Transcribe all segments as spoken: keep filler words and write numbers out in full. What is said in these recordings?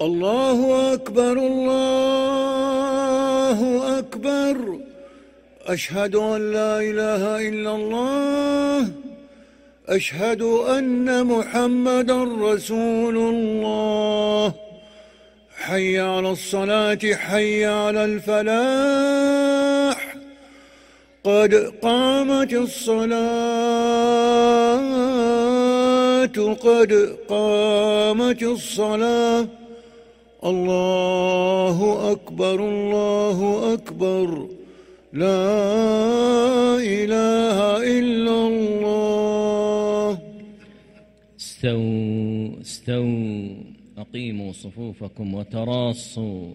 الله أكبر الله أكبر. أشهد أن لا إله إلا الله. أشهد أن محمدا رسول الله. حي على الصلاة حي على الفلاح. قد قامت الصلاة قد قامت الصلاة. الله أكبر الله أكبر. لا إله إلا الله. استووا استووا أقيموا صفوفكم وتراصوا.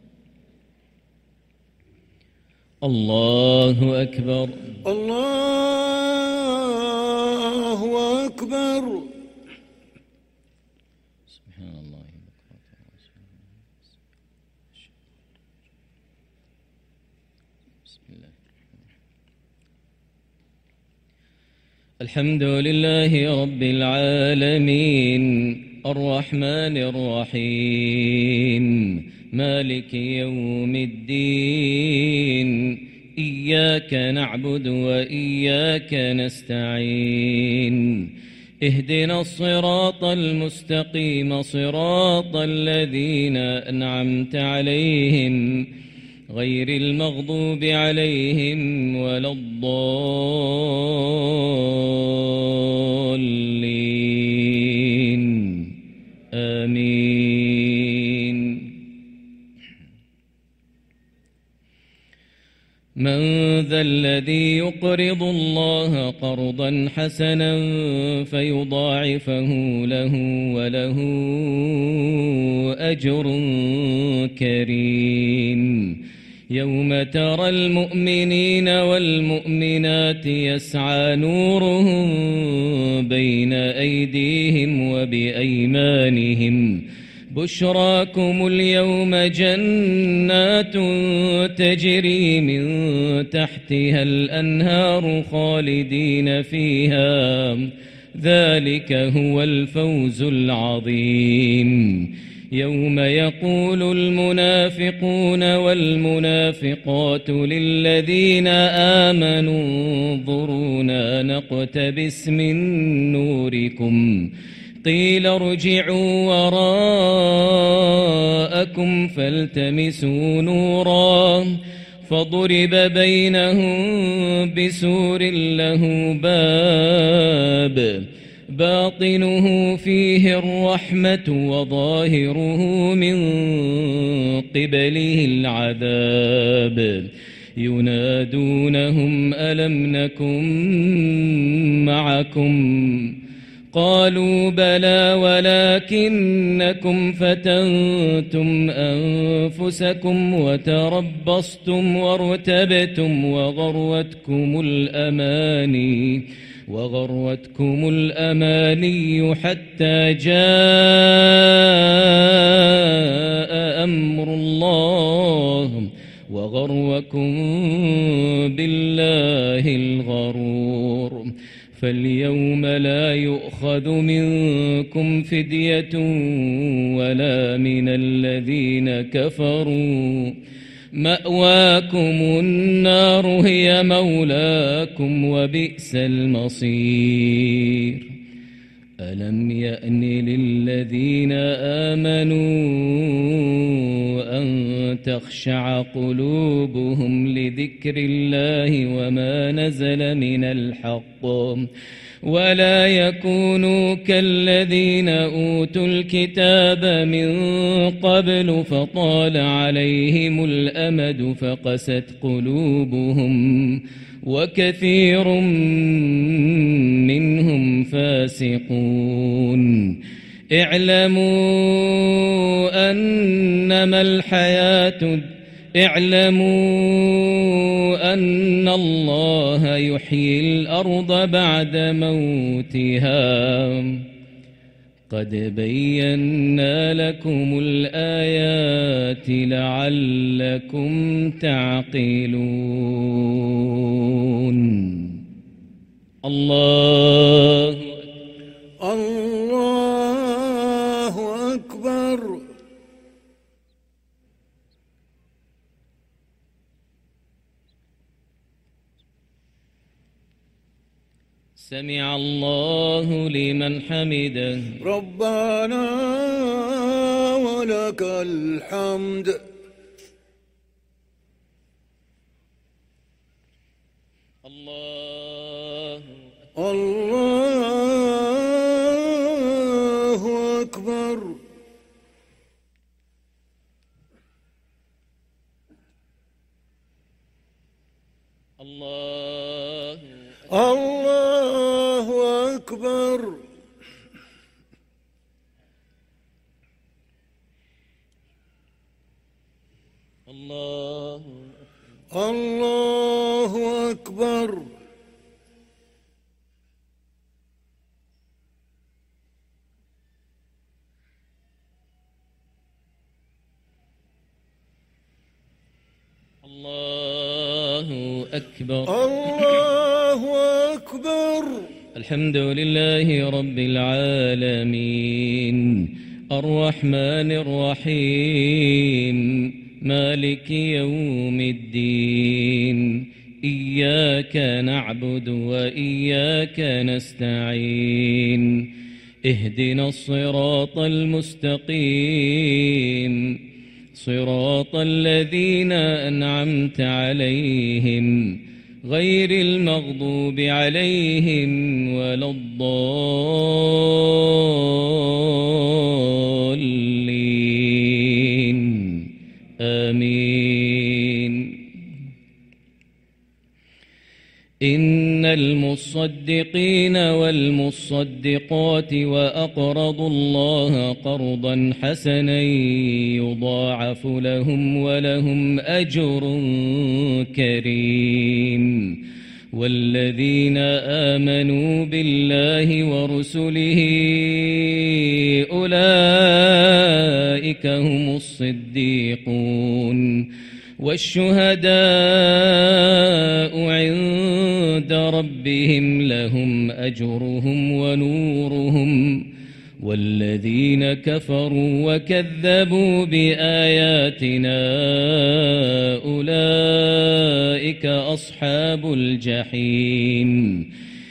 الله أكبر الله أكبر. سبحان الله. بسم الله. الحمد لله رب العالمين الرحمن الرحيم مالك يوم الدين. إياك نعبد وإياك نستعين. اهدنا الصراط المستقيم صراط الذين أنعمت عليهم غير المغضوب عليهم ولا الضالين. آمين. من ذا الذي يقرض الله قرضا حسنا فيضاعفه له وله أجر كريم. يوم ترى المؤمنين والمؤمنات يسعى نورهم بين أيديهم وبأيمانهم. بشراكم اليوم جنات تجري من تحتها الأنهار خالدين فيها. ذلك هو الفوز العظيم. يوم يقول المنافقون والمنافقات للذين آمنوا انظرونا نقتبس من نوركم قيل ارجعوا وراءكم فالتمسوا نورا فضرب بينهم بسور له باب باطنه فيه الرحمة وظاهره من قبله العذاب. ينادونهم ألم نكن معكم قالوا بلى ولكنكم فتنتم أنفسكم وتربصتم وارتبتم وغرتكم الأماني وغرتكم الأماني حتى جاء أمر الله وغركم بالله الغرور. فاليوم لا يؤخذ منكم فدية ولا من الذين كفروا. مأواكم النار هي مولاكم وبئس المصير. ألم يأن للذين آمنوا أن تخشع قلوبهم لذكر الله وما نزل من الحق ولا يكونوا كالذين أوتوا الكتاب من قبل فطال عليهم الأمد فقست قلوبهم وكثير منهم فاسقون. اعلموا أنما الحياة اعلموا أن الله يحيي الأرض بعد موتها. قد بينا لكم الآيات لعلكم تعقلون. الله. الله أكبر. سمع الله لمن حمده. ربنا ولك الحمد. الله الله أكبر. الله الله أكبر. الله الله أكبر. الله أكبر. الله أكبر. الحمد لله رب العالمين الرحمن الرحيم مالك يوم الدين إياك نعبد وإياك نستعين اهدنا الصراط المستقيم صراط الذين أنعمت عليهم غير المغضوب عليهم ولا الضالين آمين. إن المصدقين والمصدقات وأقرضوا الله قرضا حسنا يضاعف لهم ولهم أجر كريم. والذين آمنوا بالله ورسله أولئك هم الصديقون والشهداء عند ربهم لهم أجرهم ونورهم. والذين كفروا وكذبوا بآياتنا أولئك أصحاب الجحيم.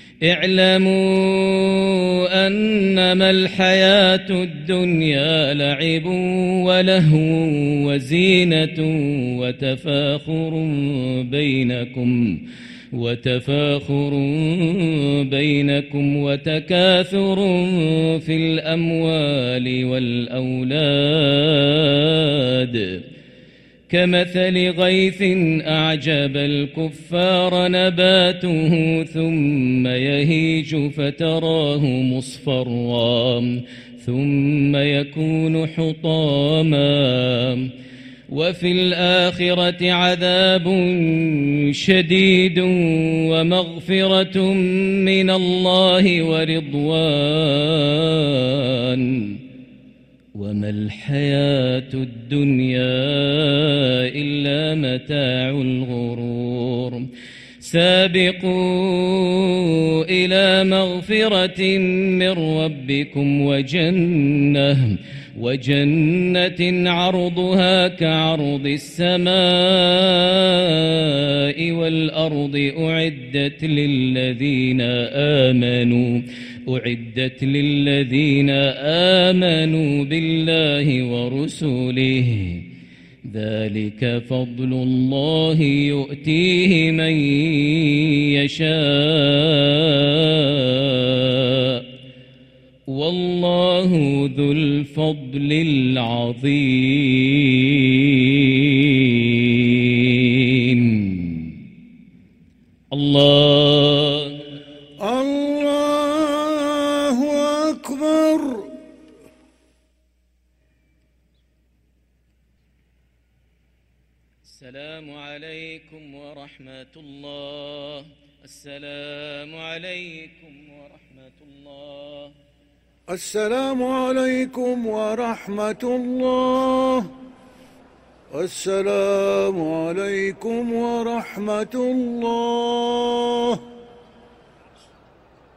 اعلموا أنما الحياة الدنيا لعب ولهو وزينة وتفاخر بينكم وتفاخر بينكم وتكاثر في الأموال والأولاد كمثل غيث أعجب الكفار نباته ثم يهيج فتراه مصفرا ثم يكون حطاما وفي الآخرة عذاب شديد ومغفرة من الله ورضوان وما الحياة الدنيا إلا متاع الغرور. سابقوا إلى مغفرة من ربكم وجنة وجنة عرضها كعرض السماء والأرض أعدت للذين آمنوا أعدت للذين آمنوا بالله ورسله ذلك فضل الله يؤتيه من يشاء والله ذو الفضل العظيم. الله الله أكبر. السلام عليكم ورحمة الله. السلام عليكم ورحمة الله. السلام عليكم ورحمة الله. السلام عليكم ورحمة الله.